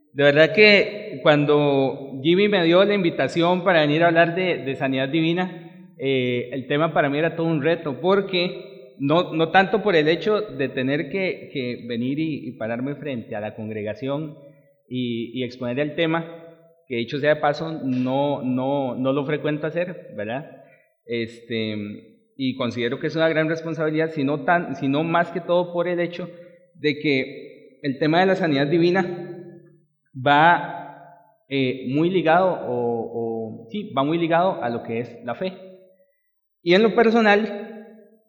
De verdad que cuando Jimmy me dio la invitación para venir a hablar de sanidad divina, el tema para mí era todo un reto, porque no tanto por el hecho de tener que venir y pararme frente a la congregación y exponer el tema, que dicho sea de paso, no lo frecuento hacer, ¿verdad? Y considero que es una gran responsabilidad, sino más que todo por el hecho de que el tema de la sanidad divina va muy ligado, va muy ligado a lo que es la fe. Y en lo personal,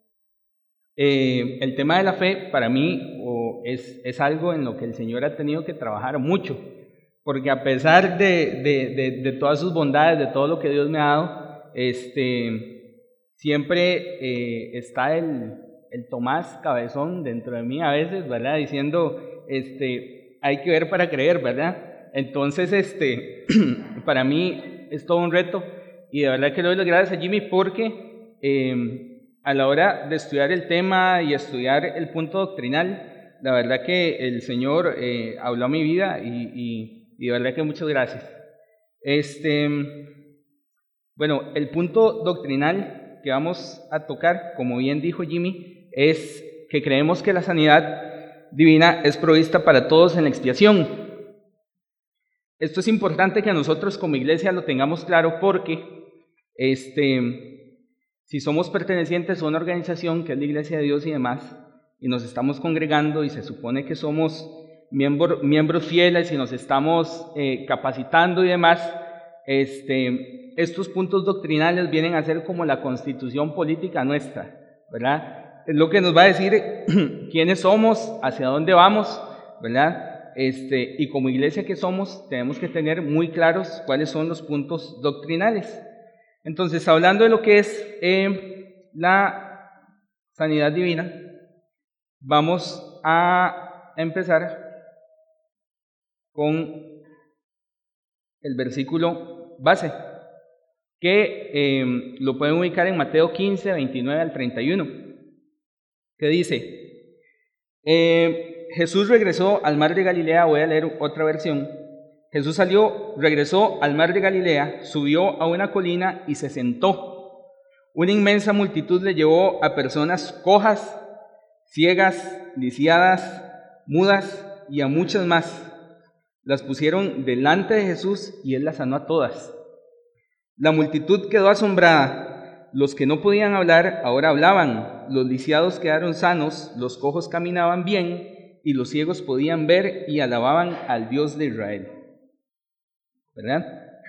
el tema de la fe para mí es algo en lo que el Señor ha tenido que trabajar mucho, porque a pesar de todas sus bondades, de todo lo que Dios me ha dado, siempre está el Tomás cabezón dentro de mí a veces, ¿verdad? Diciendo, hay que ver para creer, ¿verdad? Entonces, para mí es todo un reto, y de verdad que le doy las gracias a Jimmy porque a la hora de estudiar el tema y estudiar el punto doctrinal, la verdad que el Señor habló a mi vida y de verdad que muchas gracias. Bueno, el punto doctrinal que vamos a tocar, como bien dijo Jimmy, es que creemos que la sanidad divina es provista para todos en la expiación. Esto es importante que nosotros como iglesia lo tengamos claro porque si somos pertenecientes a una organización que es la Iglesia de Dios y demás, y nos estamos congregando y se supone que somos miembros fieles y nos estamos capacitando y demás, estos puntos doctrinales vienen a ser como la constitución política nuestra, ¿verdad? Es lo que nos va a decir quiénes somos, hacia dónde vamos, ¿verdad? Y como iglesia que somos, tenemos que tener muy claros cuáles son los puntos doctrinales. Entonces, hablando de lo que es la sanidad divina, vamos a empezar con el versículo base, que lo pueden ubicar en Mateo 15, 29 al 31, que dice, Jesús regresó al mar de Galilea. Voy a leer otra versión. Jesús regresó al mar de Galilea, subió a una colina y se sentó. Una inmensa multitud le llevó a personas cojas, ciegas, lisiadas, mudas y a muchas más. Las pusieron delante de Jesús y Él las sanó a todas. La multitud quedó asombrada. Los que no podían hablar ahora hablaban, los lisiados quedaron sanos, los cojos caminaban bien y los ciegos podían ver y alababan al Dios de Israel. ¿Verdad?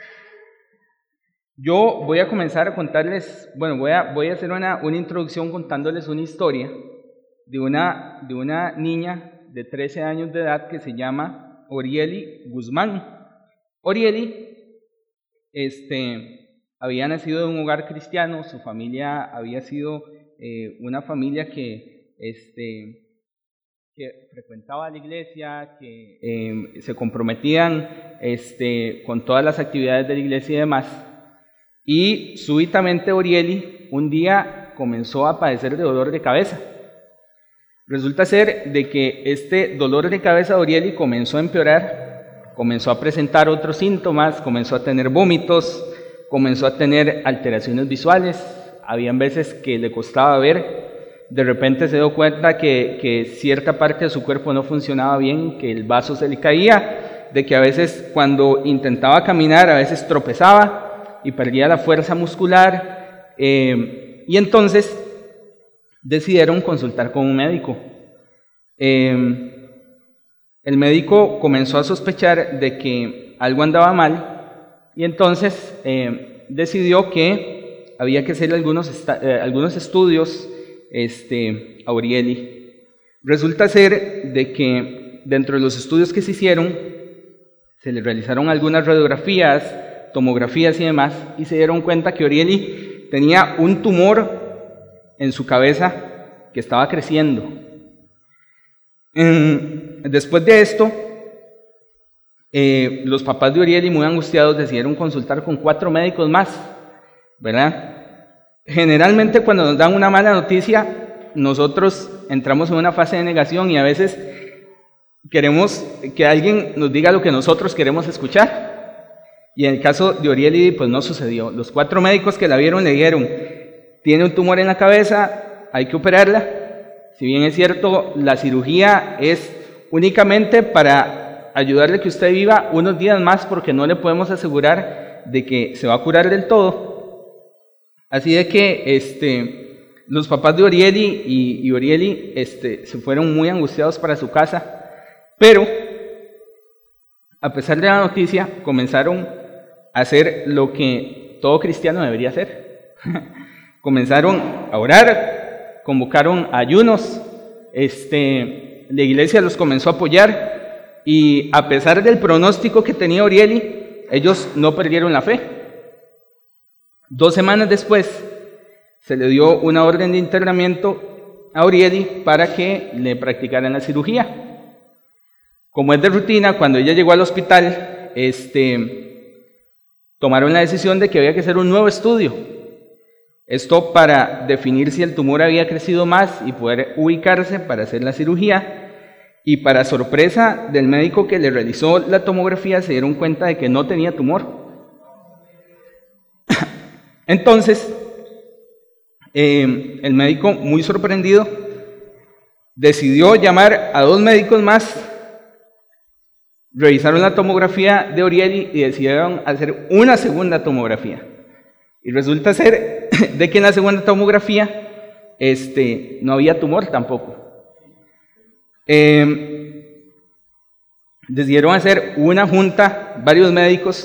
Yo voy a comenzar a contarles, voy a hacer una introducción contándoles una historia de una niña de 13 años de edad que se llama Orieli Guzmán. Orieli había nacido de un hogar cristiano, su familia había sido una familia que frecuentaba la iglesia, que se comprometían con todas las actividades de la iglesia y demás. Y súbitamente Orieli un día comenzó a padecer de dolor de cabeza. Resulta ser de que este dolor de cabeza de Orieli comenzó a empeorar, comenzó a presentar otros síntomas, comenzó a tener vómitos, comenzó a tener alteraciones visuales, habían veces que le costaba ver. De repente se dio cuenta que cierta parte de su cuerpo no funcionaba bien, que el vaso se le caía, de que a veces cuando intentaba caminar a veces tropezaba y perdía la fuerza muscular, y entonces decidieron consultar con un médico. El médico comenzó a sospechar de que algo andaba mal y entonces decidió que había que hacer algunos estudios a Orieli. Resulta ser de que dentro de los estudios que se hicieron, se le realizaron algunas radiografías, tomografías y demás, y se dieron cuenta que Orieli tenía un tumor en su cabeza que estaba creciendo. Después de esto, los papás de Orieli, muy angustiados, decidieron consultar con 4 médicos más, ¿verdad? Generalmente cuando nos dan una mala noticia, nosotros entramos en una fase de negación y a veces queremos que alguien nos diga lo que nosotros queremos escuchar. Y en el caso de Orieli, pues no sucedió. Los 4 médicos que la vieron le dijeron, tiene un tumor en la cabeza, hay que operarla. Si bien es cierto, la cirugía es únicamente para ayudarle a que usted viva unos días más, porque no le podemos asegurar de que se va a curar del todo. Así de que los papás de Orieli y Orieli se fueron muy angustiados para su casa, pero a pesar de la noticia, comenzaron a hacer lo que todo cristiano debería hacer. Comenzaron a orar, convocaron ayunos, la iglesia los comenzó a apoyar, y a pesar del pronóstico que tenía Orieli, ellos no perdieron la fe. 2 semanas después, se le dio una orden de internamiento a Orieli para que le practicaran la cirugía. Como es de rutina, cuando ella llegó al hospital, tomaron la decisión de que había que hacer un nuevo estudio. Esto para definir si el tumor había crecido más y poder ubicarse para hacer la cirugía. Y para sorpresa del médico que le realizó la tomografía, se dieron cuenta de que no tenía tumor. Entonces, el médico, muy sorprendido, decidió llamar a 2 médicos más. Revisaron la tomografía de Orieli y decidieron hacer una segunda tomografía. Y resulta ser de que en la segunda tomografía no había tumor tampoco. Decidieron hacer una junta, varios médicos,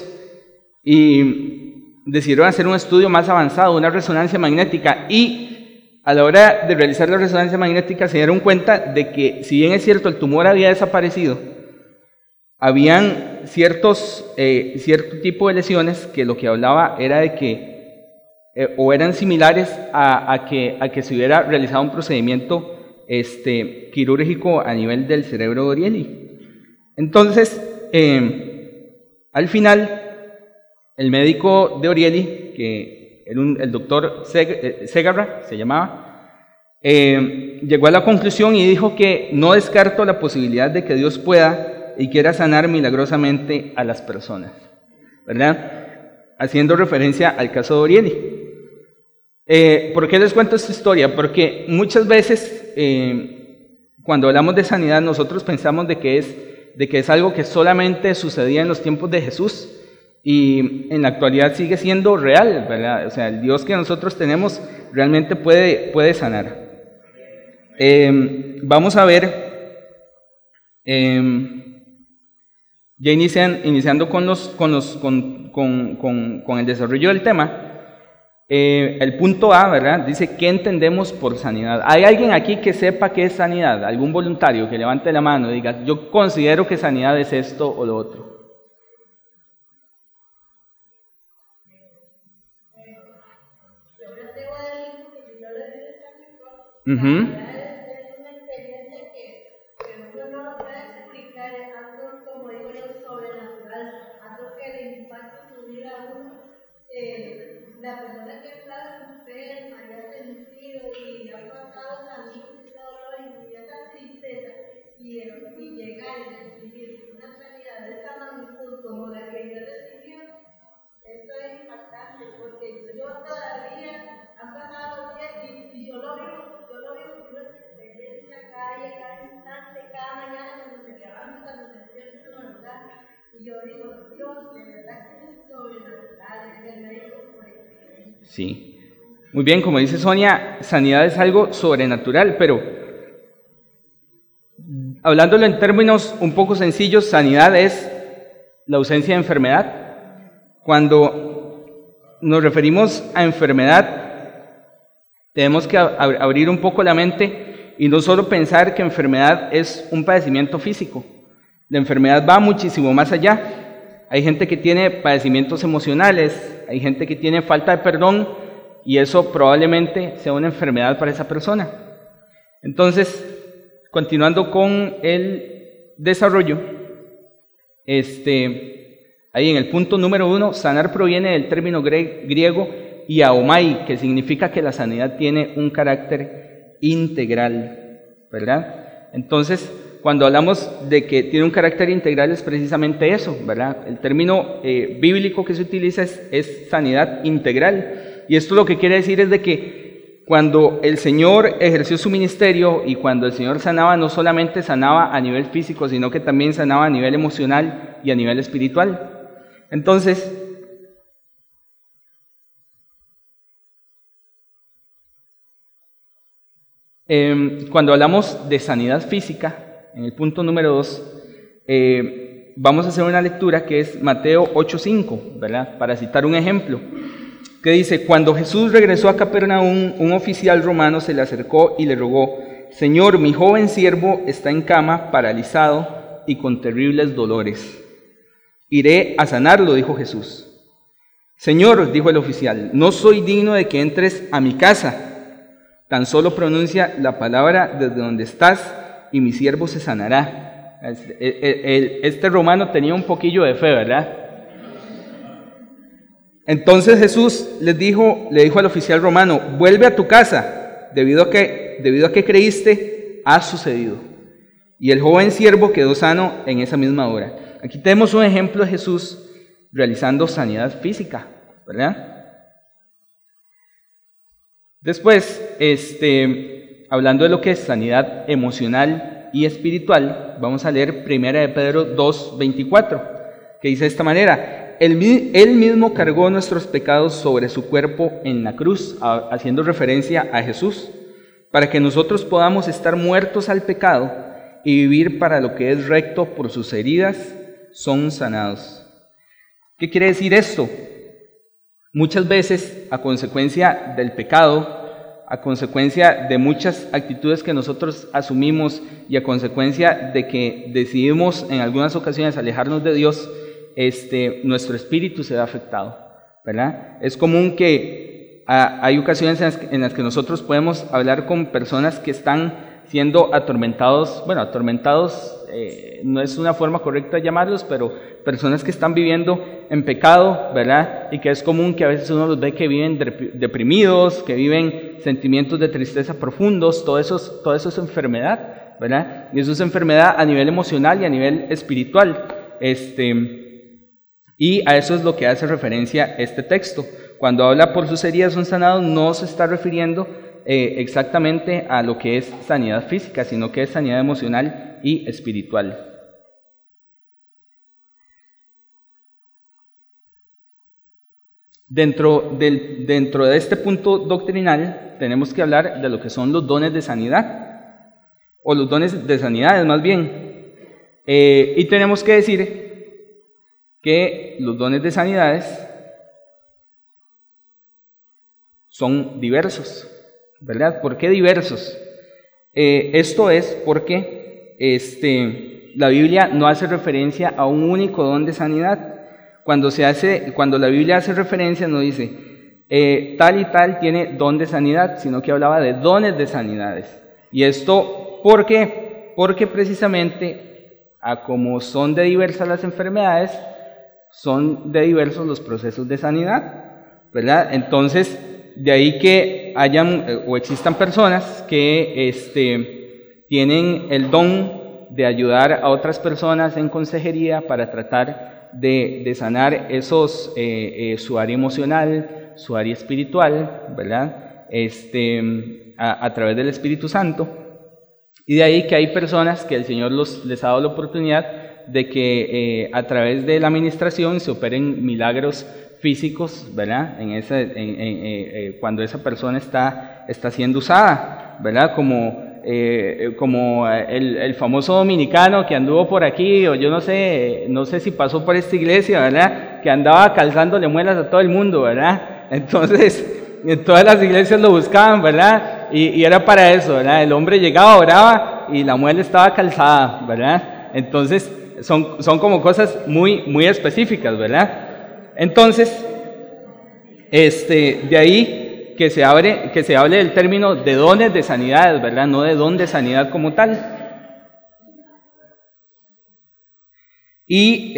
y decidieron hacer un estudio más avanzado, una resonancia magnética, y a la hora de realizar la resonancia magnética se dieron cuenta de que, si bien es cierto, el tumor había desaparecido, habían cierto tipo de lesiones que lo que hablaba era de que o eran similares a que se hubiera realizado un procedimiento quirúrgico a nivel del cerebro de Orieli. Entonces, al final, el médico de Orieli, que era el doctor Segarra, se llamaba, llegó a la conclusión y dijo que no descarto la posibilidad de que Dios pueda y quiera sanar milagrosamente a las personas, ¿verdad? Haciendo referencia al caso de Orieli. ¿Por qué les cuento esta historia? Porque muchas veces cuando hablamos de sanidad nosotros pensamos de que es algo que solamente sucedía en los tiempos de Jesús, y en la actualidad sigue siendo real, ¿verdad? O sea, el Dios que nosotros tenemos realmente puede sanar. Vamos a ver, ya iniciando con el desarrollo del tema. El punto A, ¿verdad? Dice, ¿qué entendemos por sanidad? ¿Hay alguien aquí que sepa qué es sanidad? ¿Algún voluntario que levante la mano y diga, yo considero que sanidad es esto o lo otro? La persona que está enferma, ya ha sentido y ha pasado también ese dolor y esa tristeza, y llegar y recibir una sanidad de esa magnitud como la que yo recibió, esto es impactante, porque yo todavía han pasado días y yo lo vivo con experiencia cada instante, cada mañana cuando se levanta, cuando se despierta, ¿verdad? Y yo digo, Dios, de verdad que es sobrenatural, el médico por experiencia. Sí, muy bien, como dice Sonia, sanidad es algo sobrenatural, pero hablándolo en términos un poco sencillos, sanidad es la ausencia de enfermedad. Cuando nos referimos a enfermedad, tenemos que abrir un poco la mente y no solo pensar que enfermedad es un padecimiento físico. La enfermedad va muchísimo más allá. Hay gente que tiene padecimientos emocionales, hay gente que tiene falta de perdón, y eso probablemente sea una enfermedad para esa persona. Entonces, continuando con el desarrollo, ahí en el punto número 1, sanar proviene del término griego iaomai, que significa que la sanidad tiene un carácter integral, ¿verdad? Entonces, cuando hablamos de que tiene un carácter integral es precisamente eso, ¿verdad? El término bíblico que se utiliza es sanidad integral. Y esto lo que quiere decir es de que cuando el Señor ejerció su ministerio y cuando el Señor sanaba, no solamente sanaba a nivel físico, sino que también sanaba a nivel emocional y a nivel espiritual. Entonces, cuando hablamos de sanidad física, en el punto número 2, vamos a hacer una lectura que es Mateo 8:5, ¿verdad? Para citar un ejemplo, que dice: cuando Jesús regresó a Capernaum, un oficial romano se le acercó y le rogó: Señor, mi joven siervo está en cama, paralizado y con terribles dolores. Iré a sanarlo, dijo Jesús. Señor, dijo el oficial, no soy digno de que entres a mi casa. Tan solo pronuncia la palabra desde donde estás y mi siervo se sanará. Este romano tenía un poquillo de fe, ¿verdad? Entonces Jesús le dijo al oficial romano: vuelve a tu casa, debido a que creíste, ha sucedido. Y el joven siervo quedó sano en esa misma hora. Aquí tenemos un ejemplo de Jesús realizando sanidad física, ¿verdad? Después, hablando de lo que es sanidad emocional y espiritual, vamos a leer 1 de Pedro 2:24, que dice de esta manera: Él mismo cargó nuestros pecados sobre su cuerpo en la cruz, haciendo referencia a Jesús, para que nosotros podamos estar muertos al pecado y vivir para lo que es recto. Por sus heridas son sanados. ¿Qué quiere decir esto? Muchas veces, a consecuencia del pecado, a consecuencia de muchas actitudes que nosotros asumimos y a consecuencia de que decidimos en algunas ocasiones alejarnos de Dios, nuestro espíritu se ve afectado, ¿verdad? Es común que hay ocasiones en las que nosotros podemos hablar con personas que están siendo atormentados, no es una forma correcta de llamarlos, pero personas que están viviendo en pecado, ¿verdad? Y que es común que a veces uno los ve que viven deprimidos, que viven sentimientos de tristeza profundos, todo eso es enfermedad, ¿verdad? Y eso es enfermedad a nivel emocional y a nivel espiritual. Y a eso es lo que hace referencia este texto. Cuando habla por sus heridas son sanados, no se está refiriendo exactamente a lo que es sanidad física, sino que es sanidad emocional y espiritual. Dentro de este punto doctrinal tenemos que hablar de lo que son los dones de sanidad, o los dones de sanidades más bien, y tenemos que decir que los dones de sanidades son diversos, ¿verdad? ¿Por qué diversos? Esto es porque la Biblia no hace referencia a un único don de sanidad. Cuando la Biblia hace referencia, no dice tal y tal tiene don de sanidad, sino que hablaba de dones de sanidades. Y esto, ¿por qué? Porque precisamente, como son de diversas las enfermedades, son de diversos los procesos de sanidad, ¿verdad? Entonces, de ahí que hayan o existan personas que tienen el don de ayudar a otras personas en consejería para tratar de sanar su área emocional, su área espiritual, ¿verdad? A través del Espíritu Santo. Y de ahí que hay personas que el Señor les ha dado la oportunidad de que a través de la administración se operen milagros físicos, ¿verdad? Cuando esa persona está siendo usada, ¿verdad? Como el famoso dominicano que anduvo por aquí, o yo no sé si pasó por esta iglesia, ¿verdad? Que andaba calzándole muelas a todo el mundo, ¿verdad? Entonces, en todas las iglesias lo buscaban, ¿verdad? Y era para eso, ¿verdad? El hombre llegaba, oraba y la muela estaba calzada, ¿verdad? Entonces, son como cosas muy, muy específicas, ¿verdad? Entonces, de ahí que se hable del término de dones de sanidades, ¿verdad? No de don de sanidad como tal. Y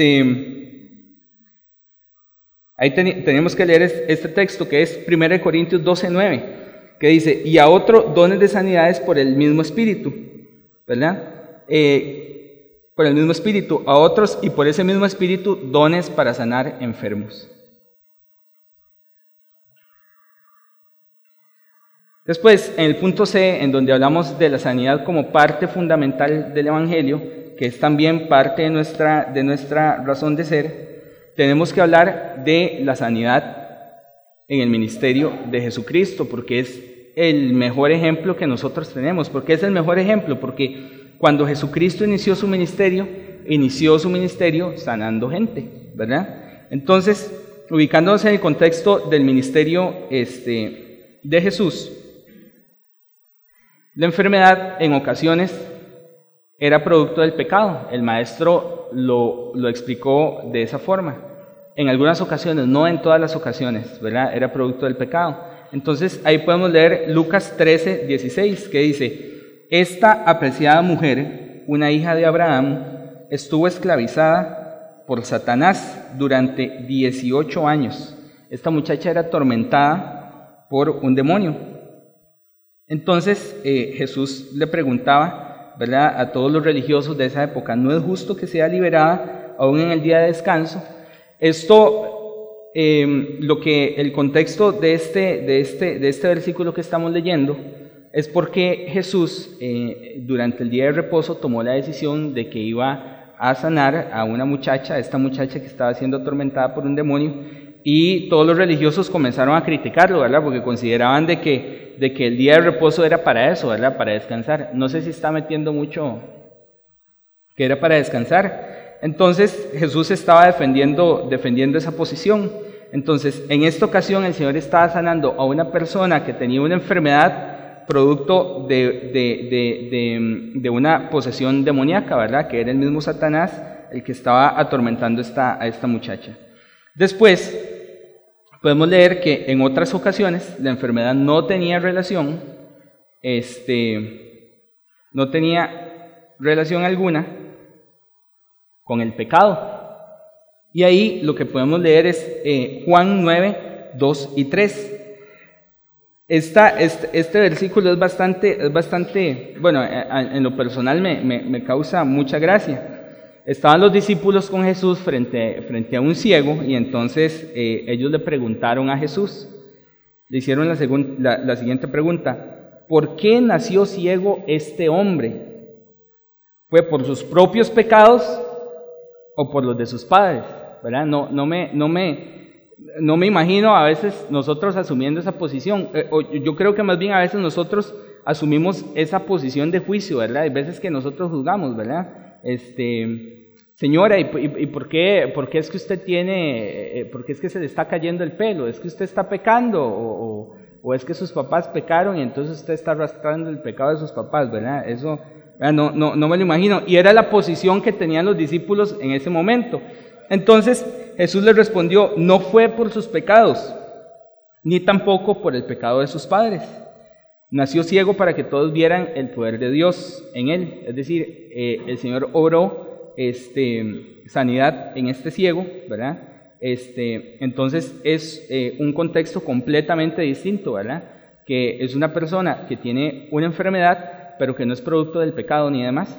ahí tenemos que leer este texto que es 1 Corintios 12:9, que dice: y a otro dones de sanidades por el mismo Espíritu, ¿verdad? por el mismo Espíritu a otros y por ese mismo Espíritu dones para sanar enfermos. Después, en el punto C, en donde hablamos de la sanidad como parte fundamental del Evangelio, que es también parte de nuestra razón de ser, tenemos que hablar de la sanidad en el ministerio de Jesucristo, porque es el mejor ejemplo que nosotros tenemos. ¿Por qué es el mejor ejemplo? Porque cuando Jesucristo inició su ministerio sanando gente, ¿verdad? Entonces, ubicándonos en el contexto del ministerio de Jesús, la enfermedad en ocasiones era producto del pecado. El maestro lo explicó de esa forma. En algunas ocasiones, no en todas las ocasiones, ¿verdad? Era producto del pecado. Entonces, ahí podemos leer Lucas 13, 16, que dice: esta apreciada mujer, una hija de Abraham, estuvo esclavizada por Satanás durante 18 años. Esta muchacha era atormentada por un demonio. Entonces Jesús le preguntaba, ¿verdad?, a todos los religiosos de esa época: ¿no es justo que sea liberada aún en el día de descanso? Esto, el contexto de este versículo que estamos leyendo es porque Jesús durante el día de reposo tomó la decisión de que iba a sanar a una muchacha, esta muchacha que estaba siendo atormentada por un demonio, y todos los religiosos comenzaron a criticarlo, ¿verdad?, porque consideraban de que el día de reposo era para eso, ¿verdad?, para descansar. No sé si está metiendo mucho que era para descansar. Entonces Jesús estaba defendiendo esa posición. Entonces, en esta ocasión el Señor estaba sanando a una persona que tenía una enfermedad producto de una posesión demoníaca, ¿verdad?, que era el mismo Satanás el que estaba atormentando a esta muchacha. Después podemos leer que en otras ocasiones la enfermedad no tenía relación, alguna con el pecado. Y ahí lo que podemos leer es Juan 9, 2 y 3. Este versículo es bastante, bueno, en lo personal me causa mucha gracia. Estaban los discípulos con Jesús frente a un ciego, y entonces ellos le preguntaron a Jesús, le hicieron la siguiente pregunta: ¿por qué nació ciego este hombre? ¿Fue por sus propios pecados o por los de sus padres? ¿Verdad? No me imagino a veces nosotros asumiendo esa posición. Yo creo que más bien a veces nosotros asumimos esa posición de juicio, ¿verdad? Hay veces que nosotros juzgamos, ¿verdad? Señora, ¿y por qué es que usted por qué es que se le está cayendo el pelo? ¿Es que usted está pecando? ¿O es que sus papás pecaron y entonces usted está arrastrando el pecado de sus papás, ¿verdad? Eso no me lo imagino. Y era la posición que tenían los discípulos en ese momento. Entonces Jesús les respondió: no fue por sus pecados, ni tampoco por el pecado de sus padres. Nació ciego para que todos vieran el poder de Dios en él. Es decir, el Señor obró sanidad en este ciego, ¿verdad? Entonces es un contexto completamente distinto, ¿verdad? Que es una persona que tiene una enfermedad, pero que no es producto del pecado ni demás.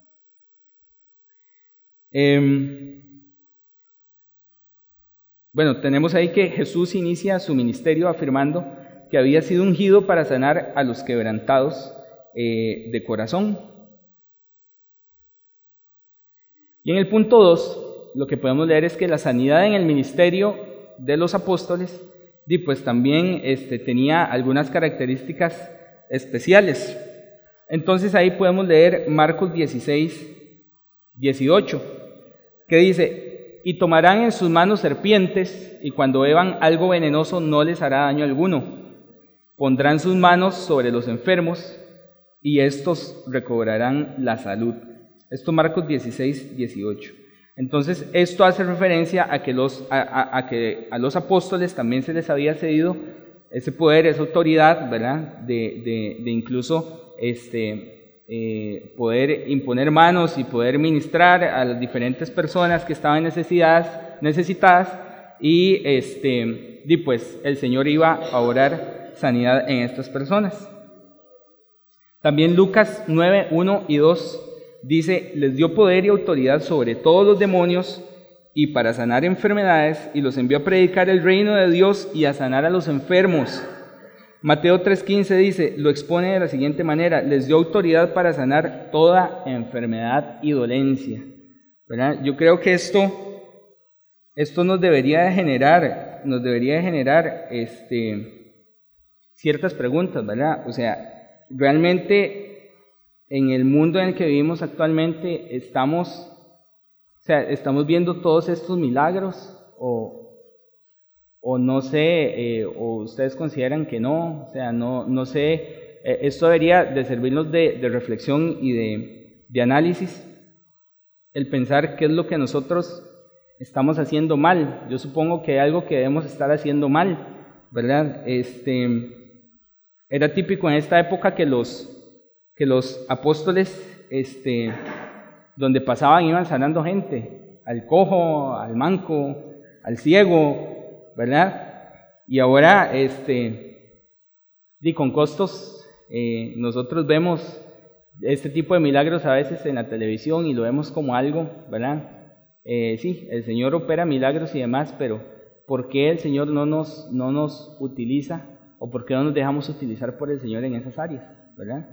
Bueno, tenemos ahí que Jesús inicia su ministerio afirmando que había sido ungido para sanar a los quebrantados de corazón. Y en el punto 2, lo que podemos leer es que la sanidad en el ministerio de los apóstoles, pues también tenía algunas características especiales. Entonces ahí podemos leer Marcos 16, 18, que dice: y tomarán en sus manos serpientes, y cuando beban algo venenoso no les hará daño alguno. Pondrán sus manos sobre los enfermos, y estos recobrarán la salud. Esto Marcos 16, 18. Entonces, esto hace referencia a que a los apóstoles también se les había cedido ese poder, esa autoridad, ¿verdad? De incluso poder imponer manos y poder ministrar a las diferentes personas que estaban necesitadas, y pues el Señor iba a obrar sanidad en estas personas. También Lucas 9, 1 y 2 dice, les dio poder y autoridad sobre todos los demonios y para sanar enfermedades, y los envió a predicar el reino de Dios y a sanar a los enfermos. Mateo 3:15 dice, lo expone de la siguiente manera, les dio autoridad para sanar toda enfermedad y dolencia. ¿Verdad? Yo creo que esto nos debería de generar ciertas preguntas, ¿verdad? O sea, realmente en el mundo en el que vivimos actualmente estamos viendo todos estos milagros o no sé, o ustedes consideran que no, o sea, no sé, esto debería de servirnos de reflexión y de análisis, el pensar qué es lo que nosotros estamos haciendo mal. Yo supongo que hay algo que debemos estar haciendo mal, ¿verdad? Era típico en esta época que los apóstoles, donde pasaban iban sanando gente, al cojo, al manco, al ciego, ¿verdad? Y ahora, con costos, nosotros vemos este tipo de milagros a veces en la televisión y lo vemos como algo, ¿verdad? Sí, el Señor opera milagros y demás, pero ¿por qué el Señor no nos utiliza o por qué no nos dejamos utilizar por el Señor en esas áreas, ¿verdad?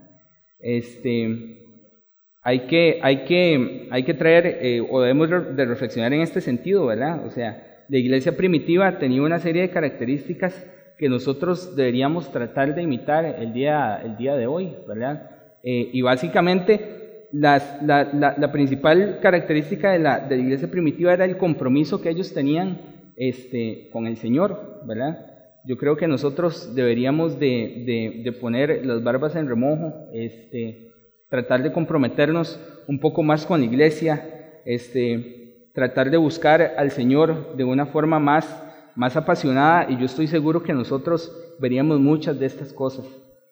Hay que traer, o debemos de reflexionar en este sentido, ¿verdad? O sea, la iglesia primitiva tenía una serie de características que nosotros deberíamos tratar de imitar el día de hoy, ¿verdad? Y básicamente la principal característica de la iglesia primitiva era el compromiso que ellos tenían con el Señor, ¿verdad? Yo creo que nosotros deberíamos de poner las barbas en remojo, tratar de comprometernos un poco más con la iglesia, tratar de buscar al Señor de una forma más apasionada, y yo estoy seguro que nosotros veríamos muchas de estas cosas.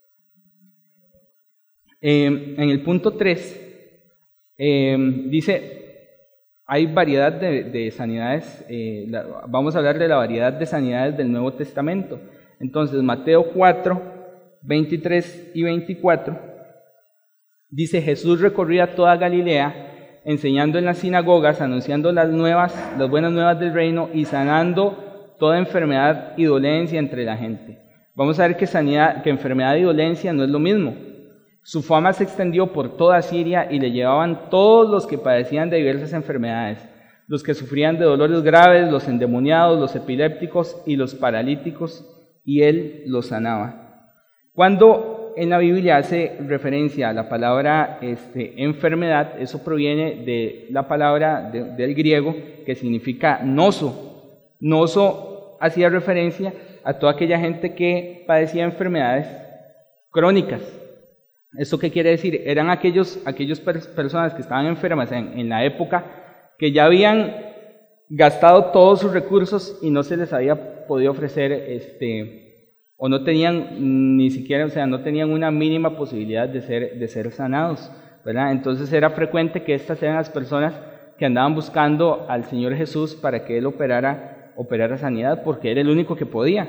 En el punto 3 dice, hay variedad de sanidades, vamos a hablar de la variedad de sanidades del Nuevo Testamento. Entonces, Mateo 4, 23 y 24, dice, Jesús recorría toda Galilea, enseñando en las sinagogas, anunciando las buenas nuevas del reino y sanando toda enfermedad y dolencia entre la gente. Vamos a ver que enfermedad y dolencia no es lo mismo. Su fama se extendió por toda Siria y le llevaban todos los que padecían de diversas enfermedades, los que sufrían de dolores graves, los endemoniados, los epilépticos y los paralíticos, y él los sanaba. Cuando en la Biblia hace referencia a la palabra enfermedad, eso proviene de la palabra del griego que significa noso. Noso hacía referencia a toda aquella gente que padecía enfermedades crónicas. ¿Esto qué quiere decir? Eran aquellas personas que estaban enfermas en la época que ya habían gastado todos sus recursos y no se les había podido ofrecer o no tenían ni siquiera, o sea, no tenían una mínima posibilidad de ser sanados, ¿verdad? Entonces era frecuente que estas eran las personas que andaban buscando al Señor Jesús para que Él operara sanidad, porque era el único que podía.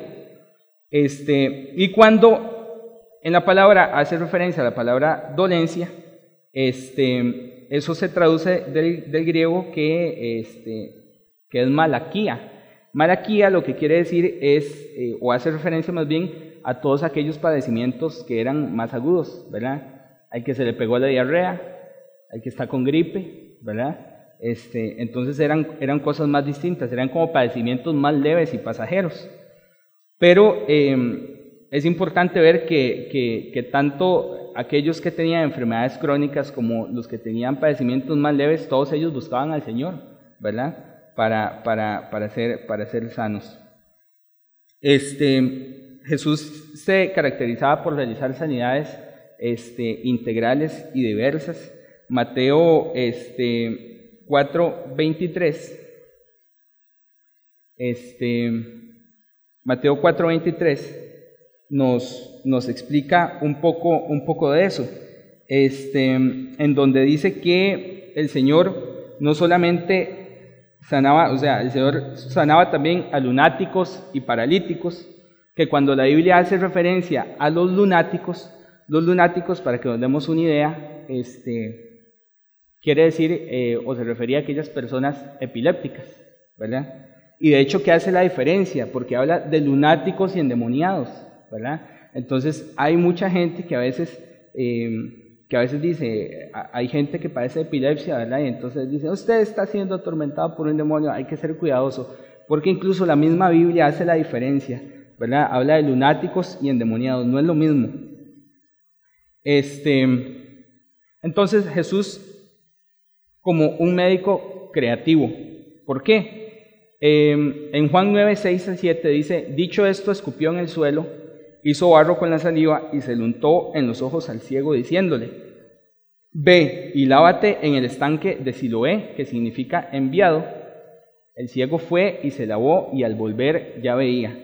Y cuando en la palabra hace referencia a la palabra dolencia, eso se traduce del griego que es malaquía. Malaquía lo que quiere decir es, o hace referencia más bien a todos aquellos padecimientos que eran más agudos, ¿verdad? Al que se le pegó la diarrea, al que está con gripe, ¿verdad? Entonces eran cosas más distintas, eran como padecimientos más leves y pasajeros. Pero es importante ver que tanto aquellos que tenían enfermedades crónicas como los que tenían padecimientos más leves, todos ellos buscaban al Señor, ¿verdad? Para ser sanos. Jesús se caracterizaba por realizar sanidades integrales y diversas. Mateo 4:23. Mateo 4:23 nos explica un poco de eso, en donde dice que el Señor no solamente sanaba, o sea, el Señor sanaba también a lunáticos y paralíticos, que cuando la Biblia hace referencia a los lunáticos, para que nos demos una idea, quiere decir, o se refería a aquellas personas epilépticas, ¿verdad? Y de hecho, ¿qué hace la diferencia? Porque habla de lunáticos y endemoniados, ¿verdad? Entonces, hay mucha gente que a veces dice, hay gente que padece epilepsia, ¿verdad? Y entonces dice, usted está siendo atormentado por un demonio, hay que ser cuidadoso, porque incluso la misma Biblia hace la diferencia, ¿verdad? Habla de lunáticos y endemoniados, no es lo mismo. Entonces, Jesús como un médico creativo. ¿Por qué? En Juan 9, 6 al 7 dice, dicho esto, escupió en el suelo, hizo barro con la saliva y se lo untó en los ojos al ciego, diciéndole, ve y lávate en el estanque de Siloé, que significa enviado. El ciego fue y se lavó y al volver ya veía.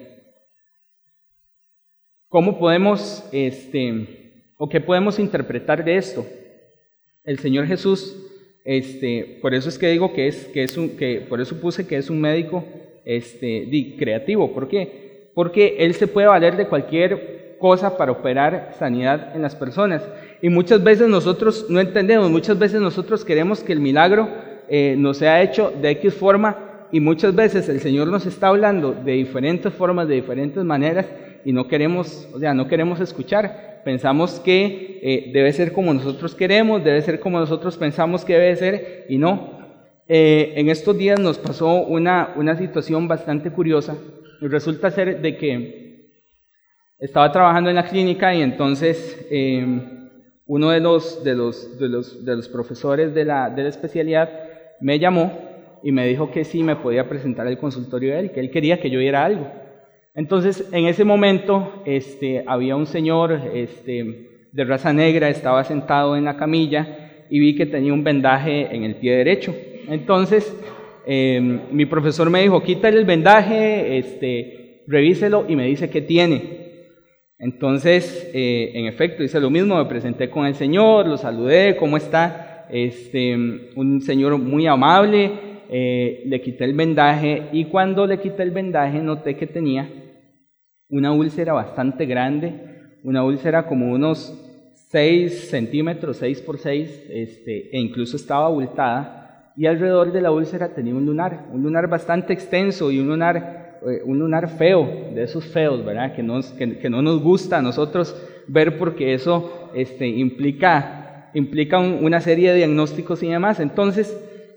¿Cómo podemos, o qué podemos interpretar de esto? El Señor Jesús, por eso es que digo por eso puse que es un médico creativo. ¿Por qué? Porque Él se puede valer de cualquier cosa para operar sanidad en las personas. Y muchas veces nosotros no entendemos, muchas veces nosotros queremos que el milagro nos sea hecho de X forma, y muchas veces el Señor nos está hablando de diferentes formas, de diferentes maneras, y no queremos escuchar. Pensamos que debe ser como nosotros queremos, debe ser como nosotros pensamos que debe ser, y no. En estos días nos pasó una situación bastante curiosa, y resulta ser de que estaba trabajando en la clínica, y entonces uno de los profesores de la especialidad me llamó y me dijo que sí me podía presentar al consultorio de él, que él quería que yo diera algo. Entonces, en ese momento, había un señor de raza negra, estaba sentado en la camilla y vi que tenía un vendaje en el pie derecho. Entonces, mi profesor me dijo, quítale el vendaje, revíselo y me dice qué tiene. Entonces, en efecto, hice lo mismo, me presenté con el señor, lo saludé, ¿cómo está? Un señor muy amable, le quité el vendaje, y cuando le quité el vendaje noté que tenía una úlcera bastante grande, una úlcera como unos 6 centímetros, 6 por 6, e incluso estaba abultada, y alrededor de la úlcera tenía un lunar bastante extenso, y un lunar feo, de esos feos, ¿verdad? Que no nos gusta a nosotros ver, porque eso implica una serie de diagnósticos y demás. Entonces,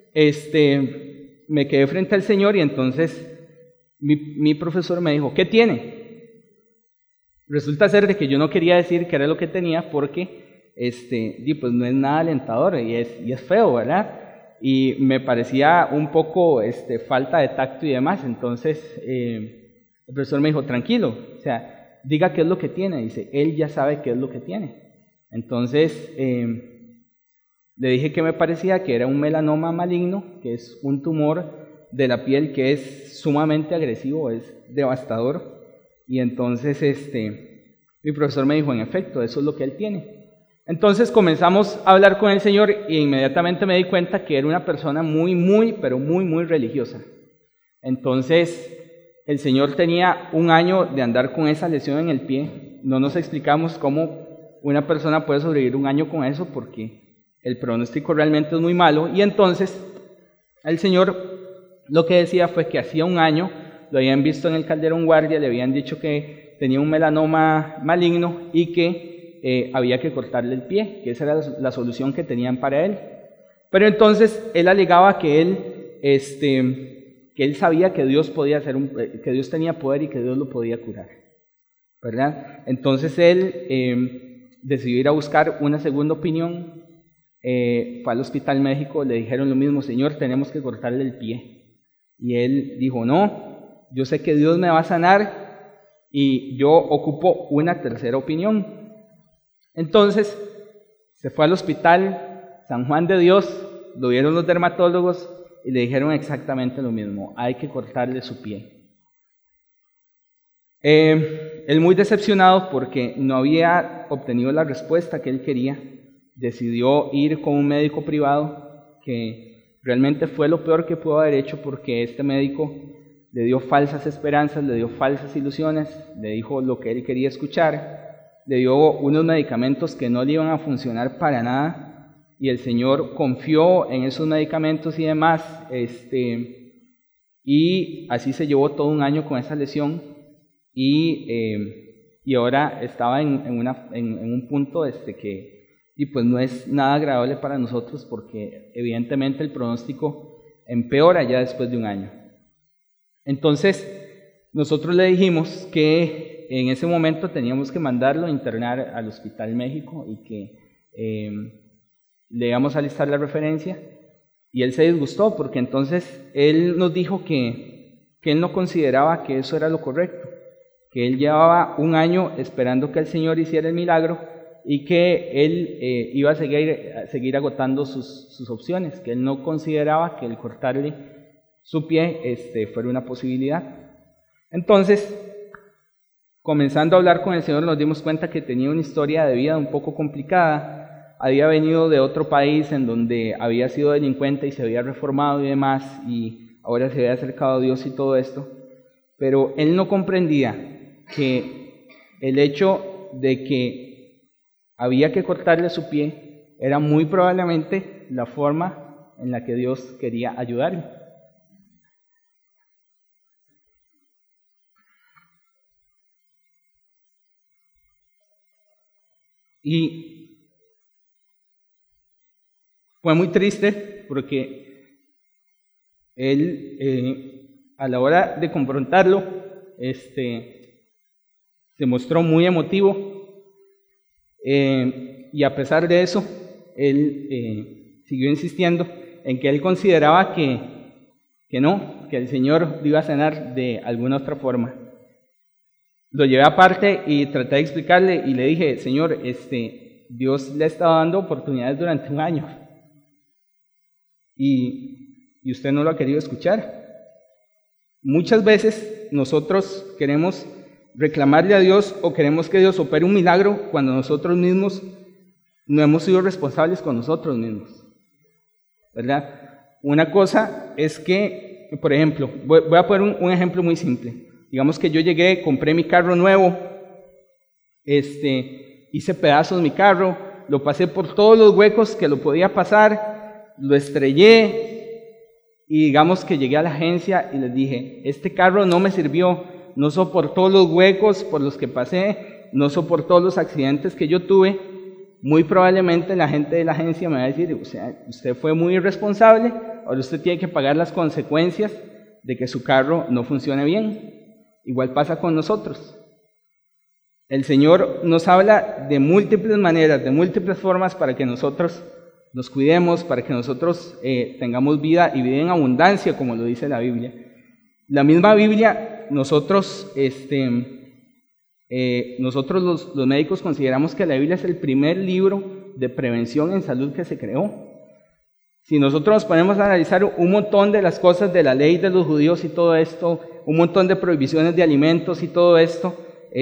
me quedé frente al Señor, y entonces mi profesor me dijo, ¿qué tiene? Resulta ser de que yo no quería decir qué era lo que tenía, porque pues no es nada alentador, y es feo, ¿verdad? Y me parecía un poco falta de tacto y demás. Entonces el profesor me dijo, tranquilo, o sea, diga qué es lo que tiene. Dice, él ya sabe qué es lo que tiene. Entonces le dije que me parecía que era un melanoma maligno, que es un tumor de la piel que es sumamente agresivo, es devastador. Y entonces mi profesor me dijo, en efecto, eso es lo que él tiene. Entonces comenzamos a hablar con el Señor, y inmediatamente me di cuenta que era una persona pero muy religiosa. Entonces el Señor tenía 1 año de andar con esa lesión en el pie. No nos explicamos cómo una persona puede sobrevivir 1 año con eso, porque el pronóstico realmente es muy malo. Y entonces el Señor lo que decía fue que hacía 1 año lo habían visto en el Calderón Guardia, le habían dicho que tenía un melanoma maligno y que había que cortarle el pie, que esa era la solución que tenían para él. Pero entonces él alegaba que él sabía que Dios podía hacer que Dios tenía poder y que Dios lo podía curar, ¿verdad? Entonces él decidió ir a buscar una segunda opinión. Fue al Hospital México, le dijeron lo mismo, Señor, tenemos que cortarle el pie. Y él dijo, no, yo sé que Dios me va a sanar y yo ocupo una tercera opinión. Entonces se fue al Hospital San Juan de Dios, lo vieron los dermatólogos y le dijeron exactamente lo mismo, hay que cortarle su pie. Él, muy decepcionado porque no había obtenido la respuesta que él quería, decidió ir con un médico privado, que realmente fue lo peor que pudo haber hecho, porque este médico le dio falsas esperanzas, le dio falsas ilusiones, le dijo lo que él quería escuchar, le dio unos medicamentos que no le iban a funcionar para nada, y el Señor confió en esos medicamentos y demás, y así se llevó todo un año con esa lesión, y ahora estaba en un punto que y pues no es nada agradable para nosotros, porque evidentemente el pronóstico empeora ya después de un año. Entonces nosotros le dijimos que en ese momento teníamos que mandarlo a internar al Hospital México y que le íbamos a listar la referencia, y él se disgustó porque entonces él nos dijo que él no consideraba que eso era lo correcto, que él llevaba un año esperando que el Señor hiciera el milagro y que él iba a seguir agotando sus opciones, que él no consideraba que el cortarle su pie fuera una posibilidad. Entonces, comenzando a hablar con el Señor, nos dimos cuenta que tenía una historia de vida un poco complicada. Había venido de otro país en donde había sido delincuente y se había reformado y demás, y ahora se había acercado a Dios y todo esto, pero él no comprendía que el hecho de que había que cortarle su pie era muy probablemente la forma en la que Dios quería ayudarle. Y fue muy triste porque él, a la hora de confrontarlo, se mostró muy emotivo, y a pesar de eso, él siguió insistiendo en que él consideraba que el Señor lo iba a sanar de alguna otra forma. Lo llevé aparte y traté de explicarle y le dije: Señor, Dios le ha estado dando oportunidades durante un año y usted no lo ha querido escuchar. Muchas veces nosotros queremos reclamarle a Dios o queremos que Dios opere un milagro cuando nosotros mismos no hemos sido responsables con nosotros mismos, ¿verdad? Una cosa es que, por ejemplo, voy a poner un ejemplo muy simple. Digamos que yo llegué, compré mi carro nuevo, hice pedazos mi carro, lo pasé por todos los huecos que lo podía pasar, lo estrellé, y digamos que llegué a la agencia y les dije: este carro no me sirvió, no soportó los huecos por los que pasé, no soportó los accidentes que yo tuve. Muy probablemente la gente de la agencia me va a decir: o sea, usted fue muy irresponsable, ahora usted tiene que pagar las consecuencias de que su carro no funcione bien. Igual pasa con nosotros. El Señor nos habla de múltiples maneras, de múltiples formas para que nosotros nos cuidemos, para que nosotros tengamos vida y vida en abundancia, como lo dice la Biblia. La misma Biblia, nosotros los médicos consideramos que la Biblia es el primer libro de prevención en salud que se creó. Si nosotros nos ponemos a analizar un montón de las cosas de la ley de los judíos y todo esto, un montón de prohibiciones de alimentos y todo esto,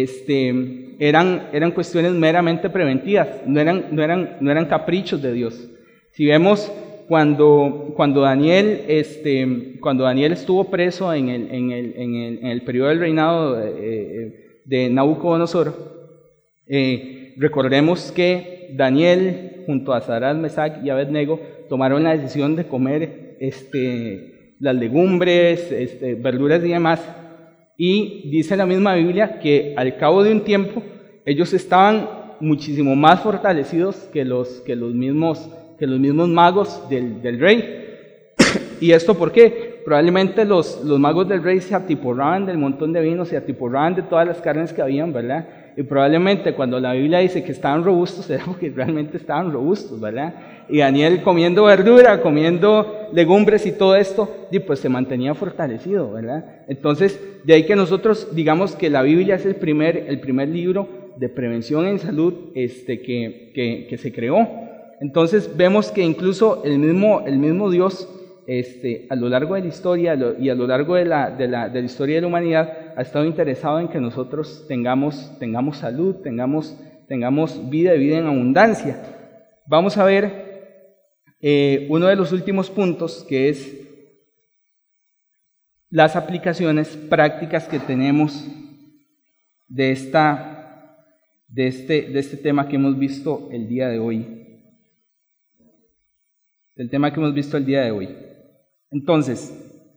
eran cuestiones meramente preventivas, no eran caprichos de Dios. Si vemos cuando Daniel estuvo preso en el periodo del reinado de Nabucodonosor, recordemos que Daniel junto a Sadrach, Mesach y Abednego tomaron la decisión de comer las legumbres, verduras y demás, y dice la misma Biblia que al cabo de un tiempo ellos estaban muchísimo más fortalecidos que los mismos magos del rey. ¿Y esto por qué? Probablemente los magos del rey se atiporraban del montón de vino, se atiporraban de todas las carnes que habían, ¿verdad? Y probablemente cuando la Biblia dice que estaban robustos, era porque realmente estaban robustos, ¿verdad? Y Daniel comiendo verdura, comiendo legumbres y todo esto, y pues se mantenía fortalecido, ¿verdad? Entonces, de ahí que nosotros digamos que la Biblia es el primer libro de prevención en salud que se creó. Entonces vemos que incluso el mismo Dios, a lo largo de la historia y a lo largo de la historia de la humanidad, ha estado interesado en que nosotros tengamos salud, tengamos vida en abundancia. Vamos a ver uno de los últimos puntos, que es las aplicaciones prácticas que tenemos de este tema que hemos visto el día de hoy. del tema que hemos visto el día de hoy. Entonces,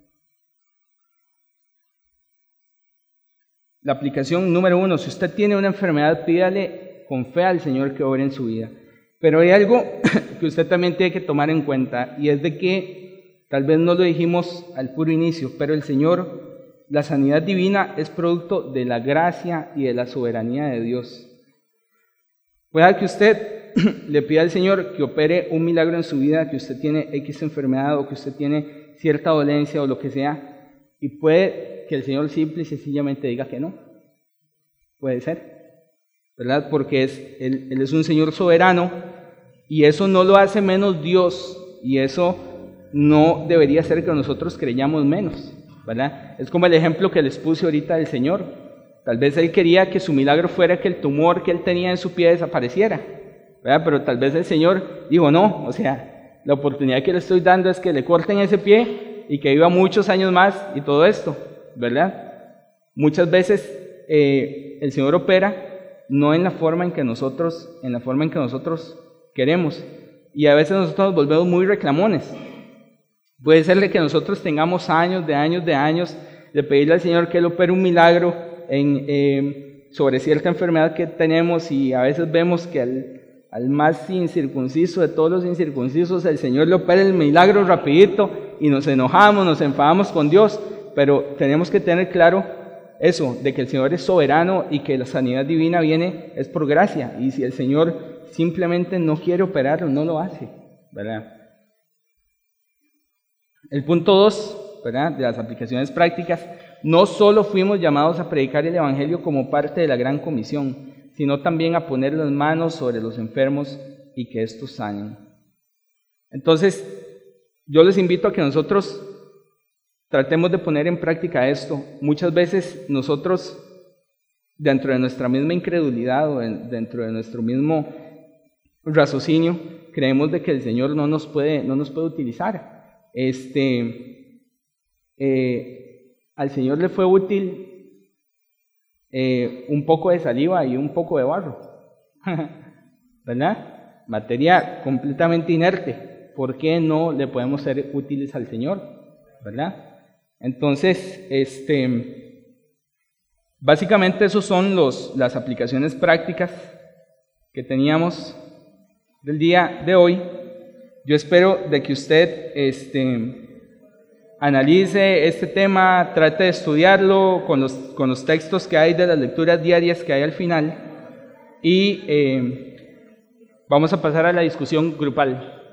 la aplicación número 1, si usted tiene una enfermedad, pídale con fe al Señor que obre en su vida. Pero hay algo que usted también tiene que tomar en cuenta, y es de que tal vez no lo dijimos al puro inicio, pero el Señor, la sanidad divina es producto de la gracia y de la soberanía de Dios. Pueda que usted le pida al Señor que opere un milagro en su vida, que usted tiene X enfermedad o que usted tiene cierta dolencia o lo que sea, y puede que el Señor simple y sencillamente diga que no. Puede ser, ¿verdad? Porque Él es un Señor soberano y eso no lo hace menos Dios, y eso no debería ser que nosotros creyamos menos, ¿verdad? Es como el ejemplo que les puse ahorita del Señor. Tal vez Él quería que su milagro fuera que el tumor que Él tenía en su pie desapareciera, ¿verdad? Pero tal vez el Señor dijo, no, o sea, la oportunidad que le estoy dando es que le corten ese pie y que viva muchos años más y todo esto, ¿verdad? Muchas veces el Señor opera no en la forma en que nosotros queremos, y a veces nosotros nos volvemos muy reclamones. Puede ser que nosotros tengamos años de pedirle al Señor que Él opere un milagro sobre cierta enfermedad que tenemos, y a veces vemos que al más incircunciso de todos los incircuncisos el Señor le opera el milagro rapidito y nos enojamos, nos enfadamos con Dios. Pero tenemos que tener claro eso, de que el Señor es soberano y que la sanidad divina viene es por gracia, y si el Señor simplemente no quiere operarlo, no lo hace, ¿verdad? El punto 2, ¿verdad?, de las aplicaciones prácticas: no solo fuimos llamados a predicar el Evangelio como parte de la gran comisión, sino también a poner las manos sobre los enfermos y que estos sanen. Entonces, yo les invito a que nosotros tratemos de poner en práctica esto. Muchas veces nosotros, dentro de nuestra misma incredulidad o dentro de nuestro mismo raciocinio, creemos de que el Señor no nos puede utilizar. Al Señor le fue útil un poco de saliva y un poco de barro, ¿verdad? Materia completamente inerte. ¿Por qué no le podemos ser útiles al Señor, verdad? Entonces, básicamente esos son las aplicaciones prácticas que teníamos del día de hoy. Yo espero de que usted analice este tema, trate de estudiarlo con los textos que hay de las lecturas diarias que hay al final, y vamos a pasar a la discusión grupal.